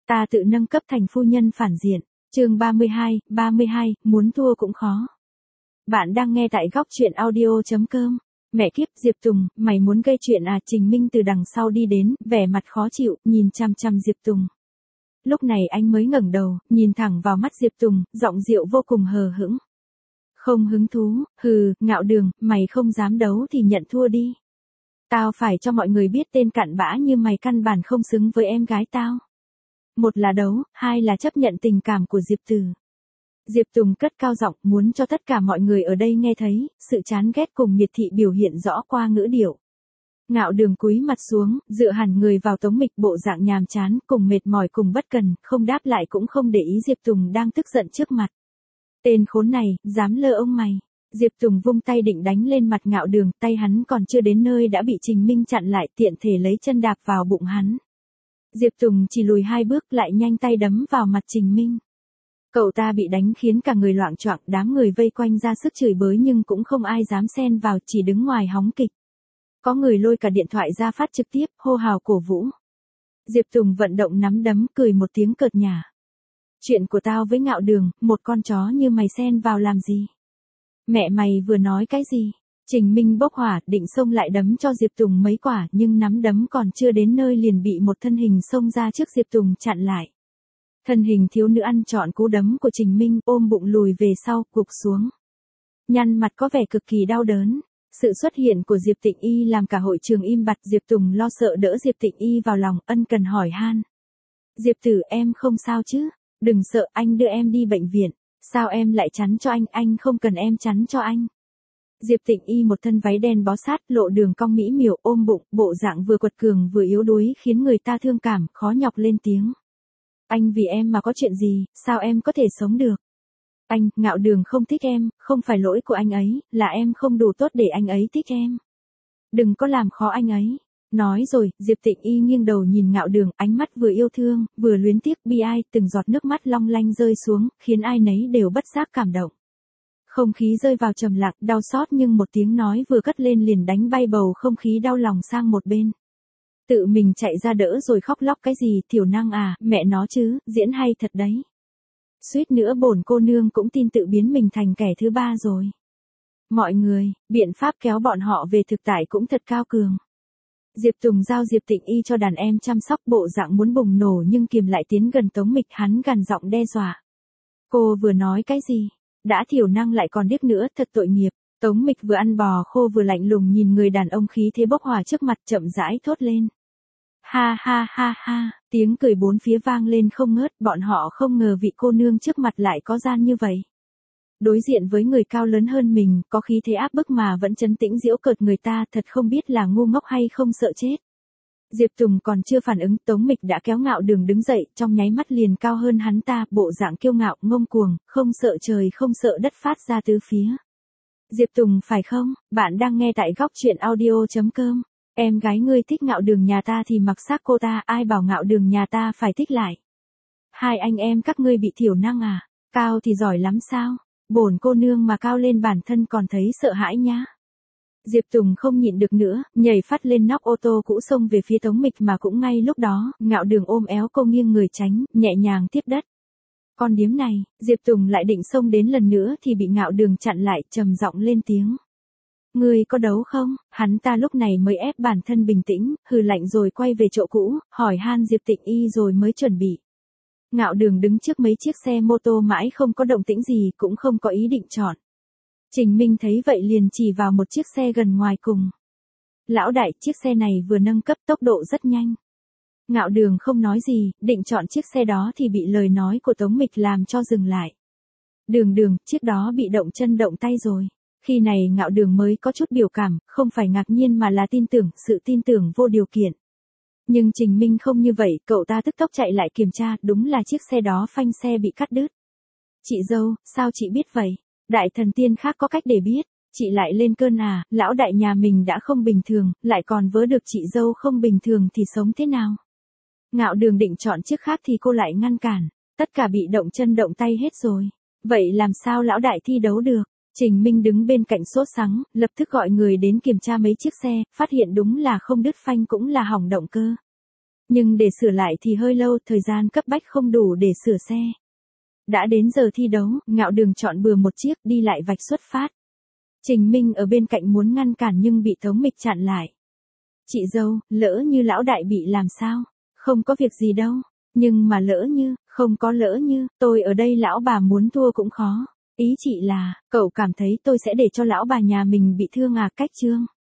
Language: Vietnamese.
Ta tự nâng cấp thành phu nhân phản diện. Chương 32, muốn thua cũng khó. Bạn đang nghe tại góc truyện audio.com. Mẹ kiếp, Diệp Tùng, mày muốn gây chuyện à? Trình Minh từ đằng sau đi đến, vẻ mặt khó chịu, nhìn chằm chằm Diệp Tùng. Lúc này anh mới ngẩng đầu, nhìn thẳng vào mắt Diệp Tùng, giọng dịu vô cùng hờ hững. Không hứng thú, Ngạo Đường, mày không dám đấu thì nhận thua đi. Tao phải cho mọi người biết tên cặn bã như mày căn bản không xứng với em gái tao. Một là đấu, hai là chấp nhận tình cảm của Diệp Tử. Diệp Tùng cất cao giọng, muốn cho tất cả mọi người ở đây nghe thấy, sự chán ghét cùng miệt thị biểu hiện rõ qua ngữ điệu. Ngạo Đường cúi mặt xuống, dựa hẳn người vào Tống Mịch, bộ dạng nhàm chán, cùng mệt mỏi cùng bất cần, không đáp lại cũng không để ý Diệp Tùng đang tức giận trước mặt. Tên khốn này, dám lơ ông mày. Diệp Tùng vung tay định đánh lên mặt Ngạo Đường, tay hắn còn chưa đến nơi đã bị Trình Minh chặn lại, tiện thể lấy chân đạp vào bụng hắn. Diệp Tùng chỉ lùi 2 bước lại nhanh tay đấm vào mặt Trình Minh. Cậu ta bị đánh khiến cả người loạng choạng, đám người vây quanh ra sức chửi bới nhưng cũng không ai dám xen vào, chỉ đứng ngoài hóng kịch. Có người lôi cả điện thoại ra phát trực tiếp, hô hào cổ vũ. Diệp Tùng vận động nắm đấm, cười một tiếng cợt nhả. Chuyện của tao với Ngạo Đường, một con chó như mày xen vào làm gì? Mẹ mày vừa nói cái gì? Trình Minh bốc hỏa, định xông lại đấm cho Diệp Tùng mấy quả, nhưng nắm đấm còn chưa đến nơi liền bị một thân hình xông ra trước Diệp Tùng chặn lại. Thân hình thiếu nữ ăn trọn cú đấm của Trình Minh, ôm bụng lùi về sau, gục xuống. Nhăn mặt có vẻ cực kỳ đau đớn. Sự xuất hiện của Diệp Tịnh Y làm cả hội trường im bặt, Diệp Tùng lo sợ đỡ Diệp Tịnh Y vào lòng, ân cần hỏi han. Diệp Tử, em không sao chứ? Đừng sợ, anh đưa em đi bệnh viện. Sao em lại chắn cho anh không cần em chắn cho anh. Diệp Tịnh Y một thân váy đen bó sát, lộ đường cong mỹ miều, ôm bụng, bộ dạng vừa quật cường vừa yếu đuối khiến người ta thương cảm, khó nhọc lên tiếng. Anh vì em mà có chuyện gì, sao em có thể sống được? Anh, Ngạo Đường không thích em, không phải lỗi của anh ấy, là em không đủ tốt để anh ấy thích em. Đừng có làm khó anh ấy. Nói rồi, Diệp Tịnh Y nghiêng đầu nhìn Ngạo Đường, ánh mắt vừa yêu thương, vừa luyến tiếc bi ai, từng giọt nước mắt long lanh rơi xuống, khiến ai nấy đều bất giác cảm động. Không khí rơi vào trầm lặng, đau xót nhưng một tiếng nói vừa cất lên liền đánh bay bầu không khí đau lòng sang một bên. Tự mình chạy ra đỡ rồi khóc lóc cái gì, thiểu năng à, mẹ nó chứ, diễn hay thật đấy. Suýt nữa bổn cô nương cũng tin tự biến mình thành kẻ thứ ba rồi. Mọi người, biện pháp kéo bọn họ về thực tại cũng thật cao cường. Diệp Tùng giao Diệp Tịnh Y cho đàn em chăm sóc, bộ dạng muốn bùng nổ nhưng kìm lại tiến gần Tống Mịch, hắn gằn giọng đe dọa. Cô vừa nói cái gì? Đã thiểu năng lại còn điếc nữa, thật tội nghiệp. Tống Mịch vừa ăn bò khô vừa lạnh lùng nhìn người đàn ông khí thế bốc hỏa trước mặt, chậm rãi thốt lên. Ha ha ha ha, tiếng cười bốn phía vang lên không ngớt, bọn họ không ngờ vị cô nương trước mặt lại có gian như vậy. Đối diện với người cao lớn hơn mình, có khí thế áp bức mà vẫn trấn tĩnh giễu cợt người ta, thật không biết là ngu ngốc hay không sợ chết. Diệp Tùng còn chưa phản ứng, Tống Mịch đã kéo Ngạo Đường đứng dậy, trong nháy mắt liền cao hơn hắn ta, bộ dạng kiêu ngạo, ngông cuồng, không sợ trời không sợ đất phát ra tứ phía. Diệp Tùng phải không? Bạn đang nghe tại góc truyện audio.com. Em gái ngươi thích Ngạo Đường nhà ta thì mặc xác cô ta, ai bảo Ngạo Đường nhà ta phải thích lại. Hai anh em các ngươi bị thiểu năng à? Cao thì giỏi lắm sao? Bổn cô nương mà cao lên bản thân còn thấy sợ hãi nhá. Diệp Tùng không nhịn được nữa, nhảy phát lên nóc ô tô cũ xông về phía Tống Mịch, mà cũng ngay lúc đó, Ngạo Đường ôm éo cô nghiêng người tránh, nhẹ nhàng tiếp đất. Con điếm này, Diệp Tùng lại định xông đến lần nữa thì bị Ngạo Đường chặn lại, trầm giọng lên tiếng. Ngươi có đấu không? Hắn ta lúc này mới ép bản thân bình tĩnh, hừ lạnh rồi quay về chỗ cũ, hỏi han Diệp Tịnh Y rồi mới chuẩn bị. Ngạo Đường đứng trước mấy chiếc xe mô tô mãi không có động tĩnh gì, cũng không có ý định chọn. Trình Minh thấy vậy liền chỉ vào một chiếc xe gần ngoài cùng. Lão đại, chiếc xe này vừa nâng cấp, tốc độ rất nhanh. Ngạo Đường không nói gì, định chọn chiếc xe đó thì bị lời nói của Tống Mịch làm cho dừng lại. Đường, chiếc đó bị động chân động tay rồi. Khi này Ngạo Đường mới có chút biểu cảm, không phải ngạc nhiên mà là tin tưởng, sự tin tưởng vô điều kiện. Nhưng Trình Minh không như vậy, cậu ta tức tốc chạy lại kiểm tra, đúng là chiếc xe đó phanh xe bị cắt đứt. Chị dâu, sao chị biết vậy? Đại thần tiên khác có cách để biết, chị lại lên cơn à, lão đại nhà mình đã không bình thường, lại còn vớ được chị dâu không bình thường thì sống thế nào? Ngạo Đường định chọn chiếc khác thì cô lại ngăn cản, tất cả bị động chân động tay hết rồi. Vậy làm sao lão đại thi đấu được? Trình Minh đứng bên cạnh sốt sắng, lập tức gọi người đến kiểm tra mấy chiếc xe, phát hiện đúng là không đứt phanh cũng là hỏng động cơ. Nhưng để sửa lại thì hơi lâu, thời gian cấp bách không đủ để sửa xe. Đã đến giờ thi đấu, Ngạo Đường chọn bừa một chiếc đi lại vạch xuất phát. Trình Minh ở bên cạnh muốn ngăn cản nhưng bị Tống Mịch chặn lại. Chị dâu, lỡ như lão đại bị làm sao? Không có việc gì đâu. Nhưng mà lỡ như, không có lỡ như, tôi ở đây lão bà muốn thua cũng khó. Ý chị là, cậu cảm thấy tôi sẽ để cho lão bà nhà mình bị thương à? Cách Trương